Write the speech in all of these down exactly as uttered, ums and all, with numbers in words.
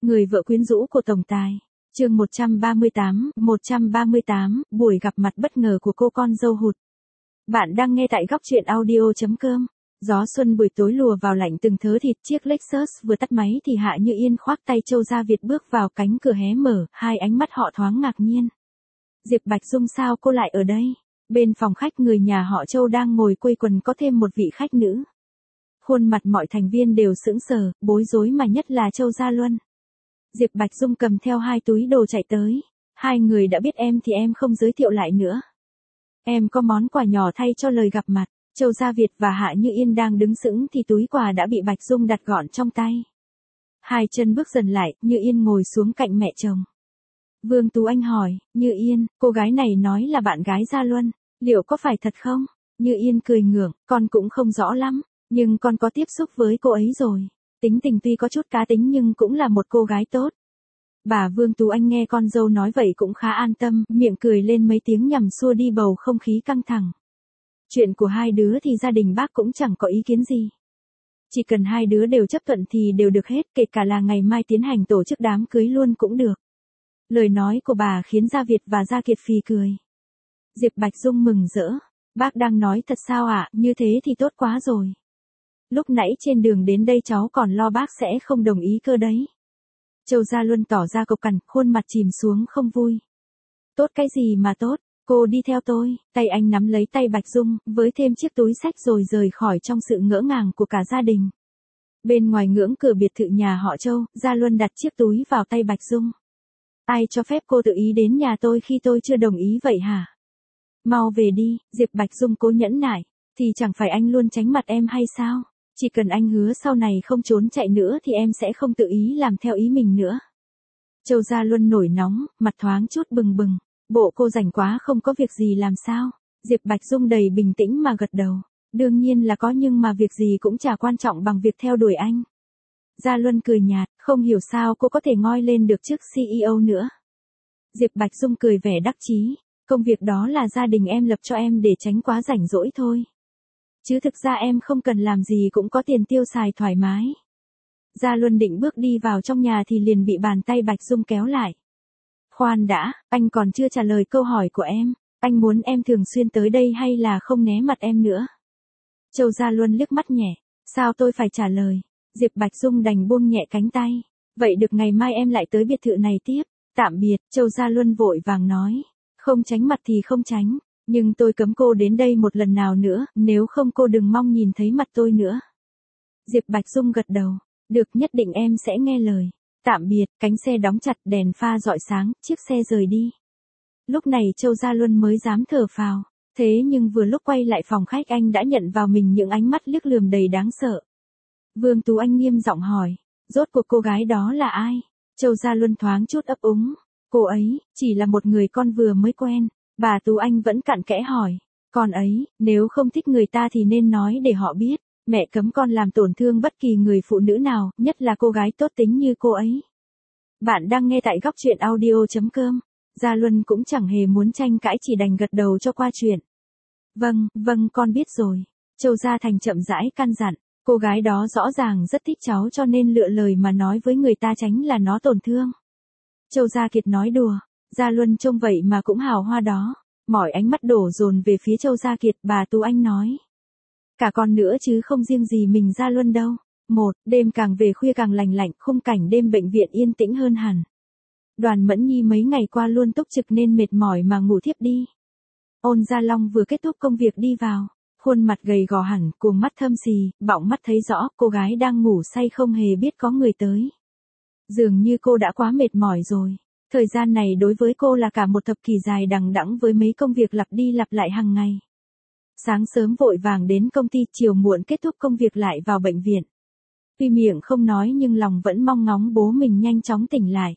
Người vợ quyến rũ của tổng tài. Chương một trăm ba mươi tám, một trăm ba mươi tám, buổi gặp mặt bất ngờ của cô con dâu hụt. Bạn đang nghe tại góc truyện audio chấm com. Gió xuân buổi tối lùa vào lạnh từng thớ thịt, chiếc Lexus vừa tắt máy thì Hạ Như Yên khoác tay Châu Gia Việt bước vào, cánh cửa hé mở, hai ánh mắt họ thoáng ngạc nhiên. Diệp Bạch Dung, sao cô lại ở đây? Bên phòng khách người nhà họ Châu đang ngồi quây quần, có thêm một vị khách nữ. Khuôn mặt mọi thành viên đều sững sờ, bối rối, mà nhất là Châu Gia Luân. Diệp Bạch Dung cầm theo hai túi đồ chạy tới. Hai người đã biết em thì em không giới thiệu lại nữa. Em có món quà nhỏ thay cho lời gặp mặt. Châu Gia Việt và Hạ Như Yên đang đứng sững thì túi quà đã bị Bạch Dung đặt gọn trong tay. Hai chân bước dần lại, Như Yên ngồi xuống cạnh mẹ chồng. Vương Tú Anh hỏi, Như Yên, cô gái này nói là bạn gái Gia Luân, liệu có phải thật không? Như Yên cười ngượng, con cũng không rõ lắm, nhưng con có tiếp xúc với cô ấy rồi. Tính tình tuy có chút cá tính nhưng cũng là một cô gái tốt. Bà Vương Tú Anh nghe con dâu nói vậy cũng khá an tâm, miệng cười lên mấy tiếng nhằm xua đi bầu không khí căng thẳng. Chuyện của hai đứa thì gia đình bác cũng chẳng có ý kiến gì. Chỉ cần hai đứa đều chấp thuận thì đều được hết, kể cả là ngày mai tiến hành tổ chức đám cưới luôn cũng được. Lời nói của bà khiến Gia Việt và Gia Kiệt phì cười. Diệp Bạch Dung mừng rỡ. Bác đang nói thật sao ạ? À? Như thế thì tốt quá rồi. Lúc nãy trên đường đến đây cháu còn lo bác sẽ không đồng ý cơ đấy. Châu Gia Luân tỏ ra cộc cằn, khuôn mặt chìm xuống không vui. Tốt cái gì mà tốt, cô đi theo tôi. Tay anh nắm lấy tay Bạch Dung, với thêm chiếc túi xách rồi rời khỏi trong sự ngỡ ngàng của cả gia đình. Bên ngoài ngưỡng cửa biệt thự nhà họ Châu, Gia Luân đặt chiếc túi vào tay Bạch Dung. Ai cho phép cô tự ý đến nhà tôi khi tôi chưa đồng ý vậy hả? Mau về đi. Diệp Bạch Dung cố nhẫn nại. Thì chẳng phải anh luôn tránh mặt em hay sao? Chỉ cần anh hứa sau này không trốn chạy nữa thì em sẽ không tự ý làm theo ý mình nữa. Châu Gia Luân nổi nóng, mặt thoáng chút bừng bừng. Bộ cô rảnh quá không có việc gì làm sao? Diệp Bạch Dung đầy bình tĩnh mà gật đầu. Đương nhiên là có, nhưng mà việc gì cũng chả quan trọng bằng việc theo đuổi anh. Gia Luân cười nhạt, không hiểu sao cô có thể ngoi lên được chức xê e ô nữa. Diệp Bạch Dung cười vẻ đắc chí. Công việc đó là gia đình em lập cho em để tránh quá rảnh rỗi thôi. Chứ thực ra em không cần làm gì cũng có tiền tiêu xài thoải mái. Gia Luân định bước đi vào trong nhà thì liền bị bàn tay Bạch Dung kéo lại. Khoan đã, anh còn chưa trả lời câu hỏi của em. Anh muốn em thường xuyên tới đây hay là không né mặt em nữa? Châu Gia Luân liếc mắt nhẹ. Sao tôi phải trả lời? Diệp Bạch Dung đành buông nhẹ cánh tay. Vậy được, ngày mai em lại tới biệt thự này tiếp. Tạm biệt. Châu Gia Luân vội vàng nói. Không tránh mặt thì không tránh. Nhưng tôi cấm cô đến đây một lần nào nữa, nếu không cô đừng mong nhìn thấy mặt tôi nữa. Diệp Bạch Dung gật đầu. Được, nhất định em sẽ nghe lời. Tạm biệt. Cánh xe đóng chặt, đèn pha rọi sáng, chiếc xe rời đi. Lúc này Châu Gia Luân mới dám thở phào. Thế nhưng vừa lúc quay lại phòng khách anh đã nhận vào mình những ánh mắt liếc lườm đầy đáng sợ. Vương Tú Anh nghiêm giọng hỏi. Rốt cuộc cô gái đó là ai? Châu Gia Luân thoáng chút ấp úng. Cô ấy, chỉ là một người con vừa mới quen. Bà Tú Anh vẫn cặn kẽ hỏi. Con ấy, nếu không thích người ta thì nên nói để họ biết. Mẹ cấm con làm tổn thương bất kỳ người phụ nữ nào, nhất là cô gái tốt tính như cô ấy. Bạn đang nghe tại góc truyện audio chấm com. Gia Luân cũng chẳng hề muốn tranh cãi, chỉ đành gật đầu cho qua chuyện. Vâng, vâng, con biết rồi. Châu Gia Thành chậm rãi căn dặn. Cô gái đó rõ ràng rất thích cháu cho nên lựa lời mà nói với người ta tránh là nó tổn thương. Châu Gia Kiệt nói đùa. Gia Luân trông vậy mà cũng hào hoa đó. Mọi ánh mắt đổ dồn về phía Châu Gia Kiệt, bà Tú Anh nói. Cả con nữa chứ không riêng gì mình Gia Luân đâu. Một, đêm càng về khuya càng lành lạnh, khung cảnh đêm bệnh viện yên tĩnh hơn hẳn. Đoàn Mẫn Nhi mấy ngày qua luôn túc trực nên mệt mỏi mà ngủ thiếp đi. Ôn Gia Long vừa kết thúc công việc đi vào. Khuôn mặt gầy gò hẳn, cuồng mắt thâm xì, bọng mắt thấy rõ cô gái đang ngủ say không hề biết có người tới. Dường như cô đã quá mệt mỏi rồi. Thời gian này đối với cô là cả một thập kỷ dài đằng đẵng với mấy công việc lặp đi lặp lại hàng ngày. Sáng sớm vội vàng đến công ty, chiều muộn kết thúc công việc lại vào bệnh viện. Tuy miệng không nói nhưng lòng vẫn mong ngóng bố mình nhanh chóng tỉnh lại.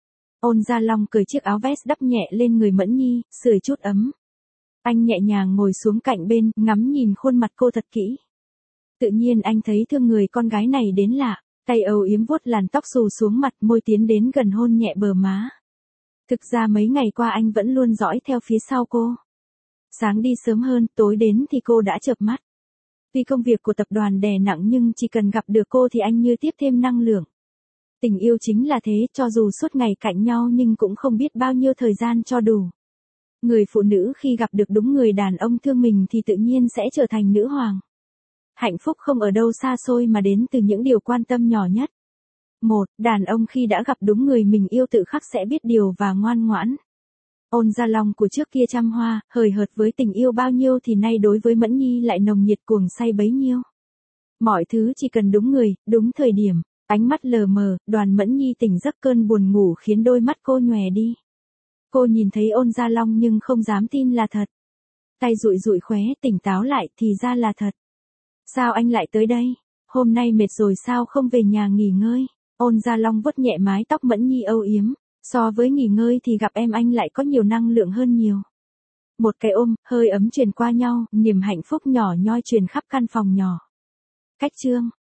Ôn Gia Long cởi chiếc áo vest đắp nhẹ lên người Mẫn Nhi, sưởi chút ấm. Anh nhẹ nhàng ngồi xuống cạnh bên, ngắm nhìn khuôn mặt cô thật kỹ. Tự nhiên anh thấy thương người con gái này đến lạ, tay âu yếm vuốt làn tóc xù xuống mặt, môi tiến đến gần hôn nhẹ bờ má. Thực ra mấy ngày qua anh vẫn luôn dõi theo phía sau cô. Sáng đi sớm hơn, tối đến thì cô đã chợp mắt. Tuy công việc của tập đoàn đè nặng nhưng chỉ cần gặp được cô thì anh như tiếp thêm năng lượng. Tình yêu chính là thế, cho dù suốt ngày cạnh nhau nhưng cũng không biết bao nhiêu thời gian cho đủ. Người phụ nữ khi gặp được đúng người đàn ông thương mình thì tự nhiên sẽ trở thành nữ hoàng. Hạnh phúc không ở đâu xa xôi mà đến từ những điều quan tâm nhỏ nhất. Một, đàn ông khi đã gặp đúng người mình yêu tự khắc sẽ biết điều và ngoan ngoãn. Ôn Gia Long của trước kia trăm hoa, hời hợt với tình yêu bao nhiêu thì nay đối với Mẫn Nhi lại nồng nhiệt cuồng say bấy nhiêu. Mọi thứ chỉ cần đúng người, đúng thời điểm, ánh mắt lờ mờ, Đoàn Mẫn Nhi tỉnh giấc cơn buồn ngủ khiến đôi mắt cô nhòe đi. Cô nhìn thấy Ôn Gia Long nhưng không dám tin là thật. Tay dụi dụi khóe, tỉnh táo lại thì ra là thật. Sao anh lại tới đây? Hôm nay mệt rồi sao không về nhà nghỉ ngơi? Ôn Gia Long vuốt nhẹ mái tóc Mẫn Nhi âu yếm. So với nghỉ ngơi thì gặp em anh lại có nhiều năng lượng hơn nhiều. Một cái ôm, hơi ấm truyền qua nhau, niềm hạnh phúc nhỏ nhoi truyền khắp căn phòng nhỏ. Cách chương